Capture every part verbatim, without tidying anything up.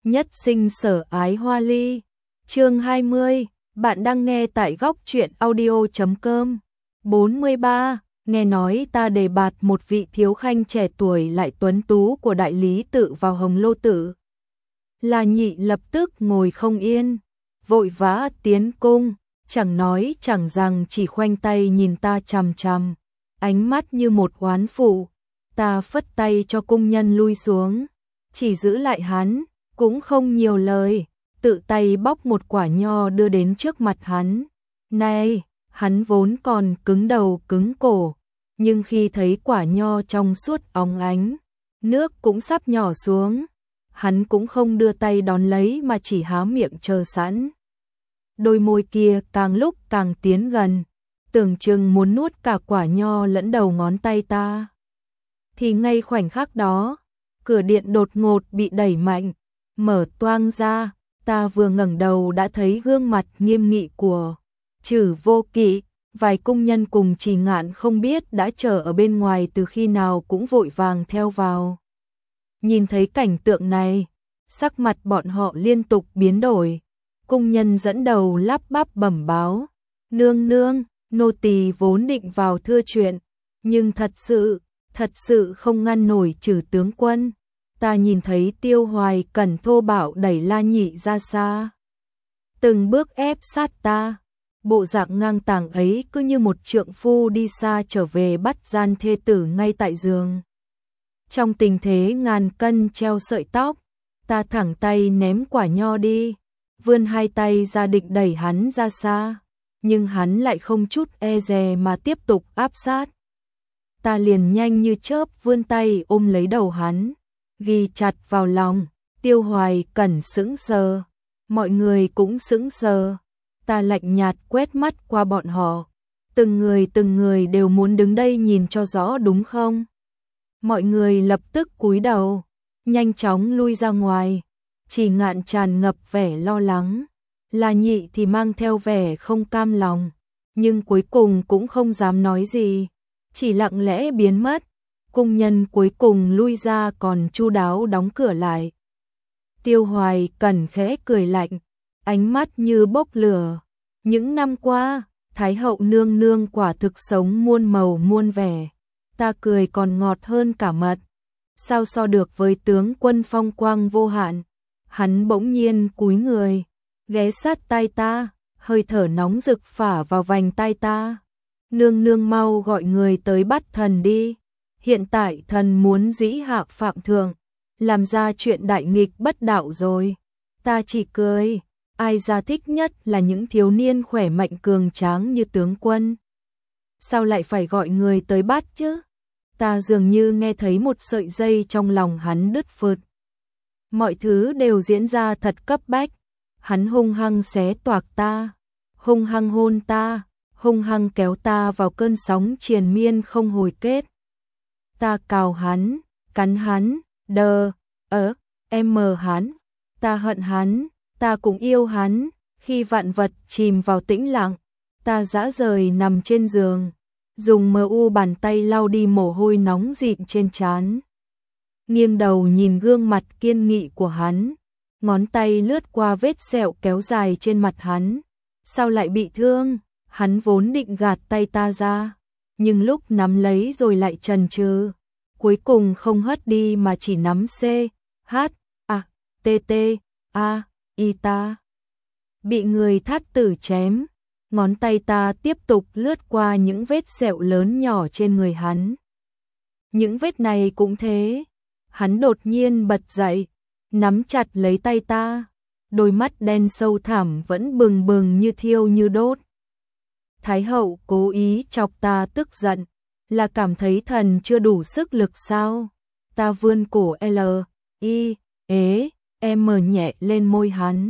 Nhất sinh sở ái hoa ly. Chương hai mươi, bạn đang nghe tại góc truyện audio chấm com. bốn mươi ba, nghe nói ta đề bạt một vị thiếu khanh trẻ tuổi lại tuấn tú của đại lý tự vào Hồng Lô Tự. La Nhị lập tức ngồi không yên, vội vã tiến cung, chẳng nói chẳng rằng chỉ khoanh tay nhìn ta chằm chằm, ánh mắt như một oán phụ. Ta phất tay cho cung nhân lui xuống, chỉ giữ lại hắn, cũng không nhiều lời, tự tay bóc một quả nho đưa đến trước mặt hắn. Này, hắn vốn còn cứng đầu cứng cổ, nhưng khi thấy quả nho trong suốt óng ánh, nước cũng sắp nhỏ xuống, hắn cũng không đưa tay đón lấy mà chỉ há miệng chờ sẵn. Đôi môi kia càng lúc càng tiến gần, tưởng chừng muốn nuốt cả quả nho lẫn đầu ngón tay ta. Thì ngay khoảnh khắc đó, cửa điện đột ngột bị đẩy mạnh, mở toang ra, ta vừa ngẩng đầu đã thấy gương mặt nghiêm nghị của Trử Vô Kỵ. Vài cung nhân cùng Trì Ngạn không biết đã chờ ở bên ngoài từ khi nào cũng vội vàng theo vào. Nhìn thấy cảnh tượng này, sắc mặt bọn họ liên tục biến đổi. Cung nhân dẫn đầu lắp bắp bẩm báo: "Nương nương, nô tỳ vốn định vào thưa chuyện, nhưng thật sự, thật sự không ngăn nổi Trử tướng quân." Ta nhìn thấy Tiêu Hoài Cẩn thô bạo đẩy La Nhị ra xa, từng bước ép sát ta. Bộ dạng ngang tàng ấy cứ như một trượng phu đi xa trở về bắt gian thê tử ngay tại giường. Trong tình thế ngàn cân treo sợi tóc, ta thẳng tay ném quả nho đi, vươn hai tay ra định đẩy hắn ra xa, nhưng hắn lại không chút e dè mà tiếp tục áp sát. Ta liền nhanh như chớp vươn tay ôm lấy đầu hắn, ghi chặt vào lòng. Tiêu Hoài Cẩn sững sờ, mọi người cũng sững sờ. Ta lạnh nhạt quét mắt qua bọn họ, từng người từng người đều muốn đứng đây nhìn cho rõ đúng không? Mọi người lập tức cúi đầu, nhanh chóng lui ra ngoài. Trì Ngạn tràn ngập vẻ lo lắng, La Nhị thì mang theo vẻ không cam lòng, nhưng cuối cùng cũng không dám nói gì, chỉ lặng lẽ biến mất. Cung nhân cuối cùng lui ra còn chu đáo đóng cửa lại. Tiêu Hoài Cẩn khẽ cười lạnh, ánh mắt như bốc lửa. Những năm qua, Thái hậu nương nương quả thực sống muôn màu muôn vẻ. Ta cười còn ngọt hơn cả mật. Sao so được với tướng quân phong quang vô hạn? Hắn bỗng nhiên cúi người, ghé sát tai ta, hơi thở nóng rực phả vào vành tai ta. Nương nương mau gọi người tới bắt thần đi. Hiện tại thần muốn dĩ hạ phạm thượng, làm ra chuyện đại nghịch bất đạo rồi. Ta chỉ cười. Ai ra thích nhất là những thiếu niên khỏe mạnh cường tráng như tướng quân. Sao lại phải gọi người tới bắt chứ? Ta dường như nghe thấy một sợi dây trong lòng hắn đứt phượt. Mọi thứ đều diễn ra thật cấp bách. Hắn hung hăng xé toạc ta, hung hăng hôn ta, hung hăng kéo ta vào cơn sóng triền miên không hồi kết. Ta cào hắn, cắn hắn, đờ, ớ, em mờ hắn, ta hận hắn. Ta cũng yêu hắn. Khi vạn vật chìm vào tĩnh lặng, ta dã rời nằm trên giường, dùng mờ u bàn tay lau đi mồ hôi nóng dịn trên trán. Nghiêng đầu nhìn gương mặt kiên nghị của hắn, ngón tay lướt qua vết sẹo kéo dài trên mặt hắn. Sao lại bị thương? Hắn vốn định gạt tay ta ra, nhưng lúc nắm lấy rồi lại chần chừ, cuối cùng không hất đi mà chỉ nắm C, H, A, T, T, A. Y ta bị người thát tử chém, ngón tay ta tiếp tục lướt qua những vết sẹo lớn nhỏ trên người hắn. Những vết này cũng thế. Hắn đột nhiên bật dậy, nắm chặt lấy tay ta, đôi mắt đen sâu thẳm vẫn bừng bừng như thiêu như đốt. Thái hậu cố ý chọc ta tức giận, là cảm thấy thần chưa đủ sức lực sao? Ta vươn cổ L, I, ế. Em mờ nhẹ lên môi hắn.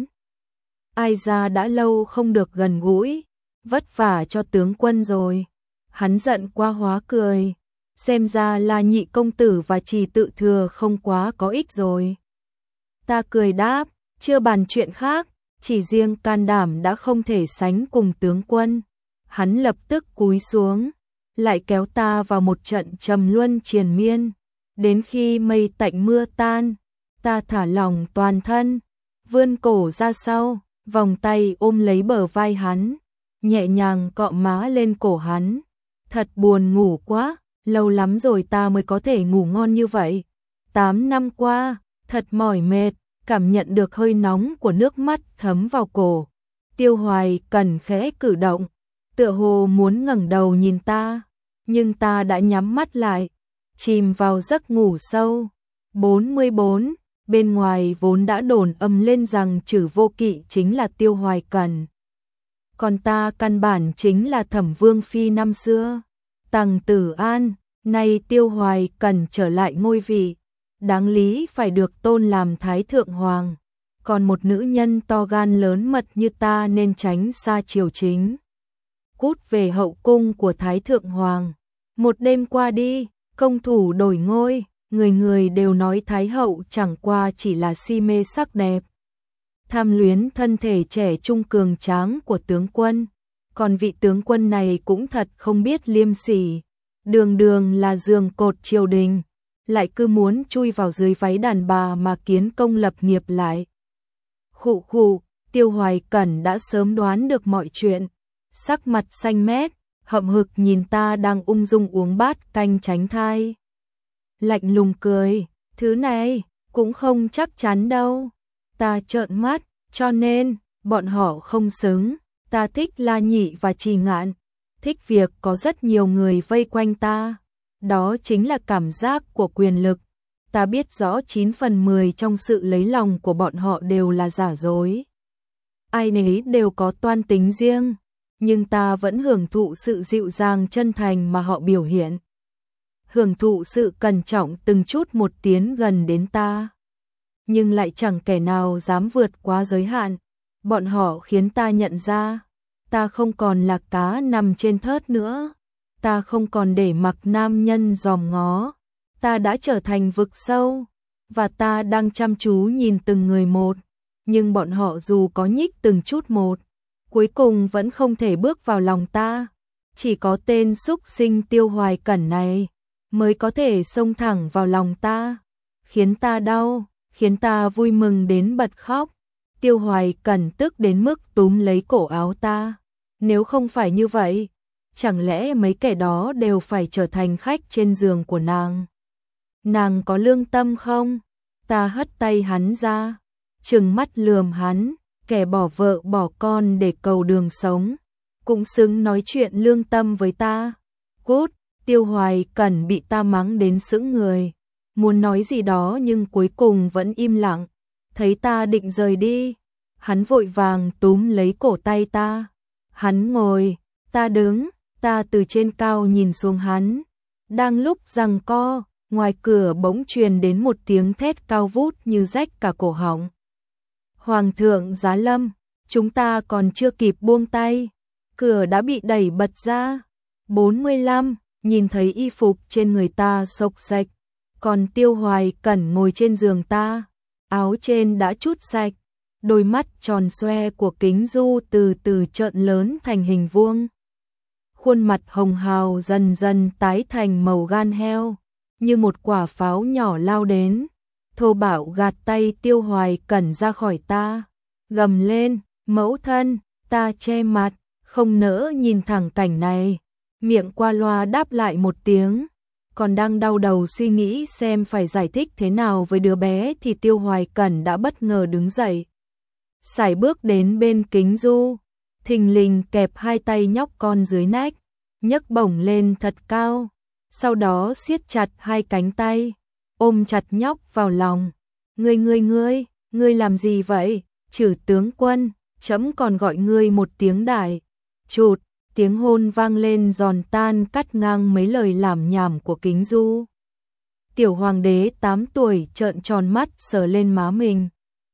Ai ra đã lâu không được gần gũi, vất vả cho tướng quân rồi. Hắn giận qua hóa cười, xem ra là Nhị công tử và Trì tự thừa không quá có ích rồi. Ta cười đáp, chưa bàn chuyện khác, chỉ riêng can đảm đã không thể sánh cùng tướng quân. Hắn lập tức cúi xuống, lại kéo ta vào một trận trầm luân triền miên, đến khi mây tạnh mưa tan. Ta thả lỏng toàn thân, vươn cổ ra sau, vòng tay ôm lấy bờ vai hắn, nhẹ nhàng cọ má lên cổ hắn. Thật buồn ngủ quá, lâu lắm rồi ta mới có thể ngủ ngon như vậy. Tám năm qua, thật mỏi mệt, cảm nhận được hơi nóng của nước mắt thấm vào cổ. Tiêu Hoài Cẩn khẽ cử động, tựa hồ muốn ngẩng đầu nhìn ta, nhưng ta đã nhắm mắt lại, chìm vào giấc ngủ sâu. bốn mươi bốn, bên ngoài vốn đã đồn âm lên rằng Trử Vô Kỵ chính là Tiêu Hoài Cẩn. Còn ta căn bản chính là Thẩm Vương Phi năm xưa. Tằng Tử An, nay Tiêu Hoài Cẩn trở lại ngôi vị, đáng lý phải được tôn làm Thái Thượng Hoàng. Còn một nữ nhân to gan lớn mật như ta nên tránh xa triều chính, cút về hậu cung của Thái Thượng Hoàng. Một đêm qua đi, công thủ đổi ngôi, người người đều nói Thái hậu chẳng qua chỉ là si mê sắc đẹp, tham luyến thân thể trẻ trung cường tráng của tướng quân. Còn vị tướng quân này cũng thật không biết liêm sỉ, đường đường là giường cột triều đình, lại cứ muốn chui vào dưới váy đàn bà mà kiến công lập nghiệp lại. Khụ khụ, Tiêu Hoài Cẩn đã sớm đoán được mọi chuyện, sắc mặt xanh mét, hậm hực nhìn ta đang ung dung uống bát canh tránh thai. Lạnh lùng cười, thứ này cũng không chắc chắn đâu. Ta trợn mắt, cho nên bọn họ không xứng. Ta thích La Nhị và Trì Ngạn, thích việc có rất nhiều người vây quanh ta. Đó chính là cảm giác của quyền lực. Ta biết rõ chín phần mười trong sự lấy lòng của bọn họ đều là giả dối. Ai nấy đều có toan tính riêng, nhưng ta vẫn hưởng thụ sự dịu dàng chân thành mà họ biểu hiện. Hưởng thụ sự cẩn trọng từng chút một tiến gần đến ta. Nhưng lại chẳng kẻ nào dám vượt quá giới hạn. Bọn họ khiến ta nhận ra, ta không còn là cá nằm trên thớt nữa. Ta không còn để mặc nam nhân dòm ngó. Ta đã trở thành vực sâu, và ta đang chăm chú nhìn từng người một. Nhưng bọn họ dù có nhích từng chút một, cuối cùng vẫn không thể bước vào lòng ta. Chỉ có tên xúc sinh Tiêu Hoài Cẩn này mới có thể xông thẳng vào lòng ta, khiến ta đau, khiến ta vui mừng đến bật khóc. Tiêu Hoài Cẩn tức đến mức túm lấy cổ áo ta. Nếu không phải như vậy, chẳng lẽ mấy kẻ đó đều phải trở thành khách trên giường của nàng? Nàng có lương tâm không? Ta hất tay hắn ra, trừng mắt lườm hắn, kẻ bỏ vợ bỏ con để cầu đường sống, cũng xứng nói chuyện lương tâm với ta. Cút! Tiêu Hoài Cẩn bị ta mắng đến sững người, muốn nói gì đó nhưng cuối cùng vẫn im lặng. Thấy ta định rời đi, hắn vội vàng túm lấy cổ tay ta. Hắn ngồi, ta đứng, ta từ trên cao nhìn xuống hắn. Đang lúc giằng co, ngoài cửa bỗng truyền đến một tiếng thét cao vút như rách cả cổ họng. Hoàng thượng giá lâm, chúng ta còn chưa kịp buông tay, cửa đã bị đẩy bật ra. bốn mươi lăm, nhìn thấy y phục trên người ta xộc xệch, còn Tiêu Hoài Cẩn ngồi trên giường ta, áo trên đã trút sạch, đôi mắt tròn xoe của Kính Du từ từ trợn lớn thành hình vuông. Khuôn mặt hồng hào dần dần tái thành màu gan heo, như một quả pháo nhỏ lao đến, thô bạo gạt tay Tiêu Hoài Cẩn ra khỏi ta, gầm lên, mẫu thân. Ta che mặt, không nỡ nhìn thẳng cảnh này, miệng qua loa đáp lại một tiếng. Còn đang đau đầu suy nghĩ xem phải giải thích thế nào với đứa bé thì Tiêu Hoài Cẩn đã bất ngờ đứng dậy, sải bước đến bên Kính Du, thình lình kẹp hai tay nhóc con dưới nách, nhấc bổng lên thật cao, sau đó siết chặt hai cánh tay, ôm chặt nhóc vào lòng. Ngươi ngươi ngươi, ngươi làm gì vậy? Trử tướng quân, trẫm còn gọi ngươi một tiếng đại. Chụt, tiếng hôn vang lên giòn tan cắt ngang mấy lời lảm nhảm của Kính Du. Tiểu hoàng đế tám tuổi trợn tròn mắt sờ lên má mình,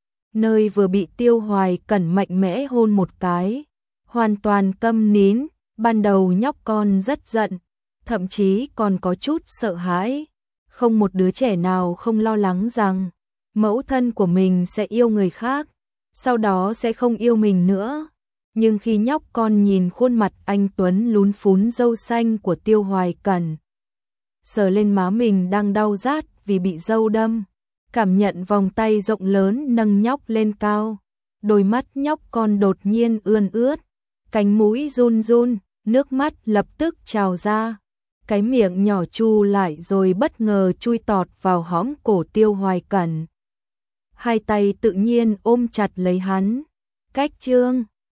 nơi vừa bị Tiêu Hoài Cẩn mạnh mẽ hôn một cái, hoàn toàn câm nín. Ban đầu nhóc con rất giận, thậm chí còn có chút sợ hãi. Không một đứa trẻ nào không lo lắng rằng mẫu thân của mình sẽ yêu người khác, sau đó sẽ không yêu mình nữa. Nhưng khi nhóc con nhìn khuôn mặt anh tuấn lún phún râu xanh của Tiêu Hoài Cẩn, sờ lên má mình đang đau rát vì bị râu đâm, cảm nhận vòng tay rộng lớn nâng nhóc lên cao. Đôi mắt nhóc con đột nhiên ươn ướt, cánh mũi run run, nước mắt lập tức trào ra. Cái miệng nhỏ chu lại rồi bất ngờ chui tọt vào hõm cổ Tiêu Hoài Cẩn. Hai tay tự nhiên ôm chặt lấy hắn. Cách chương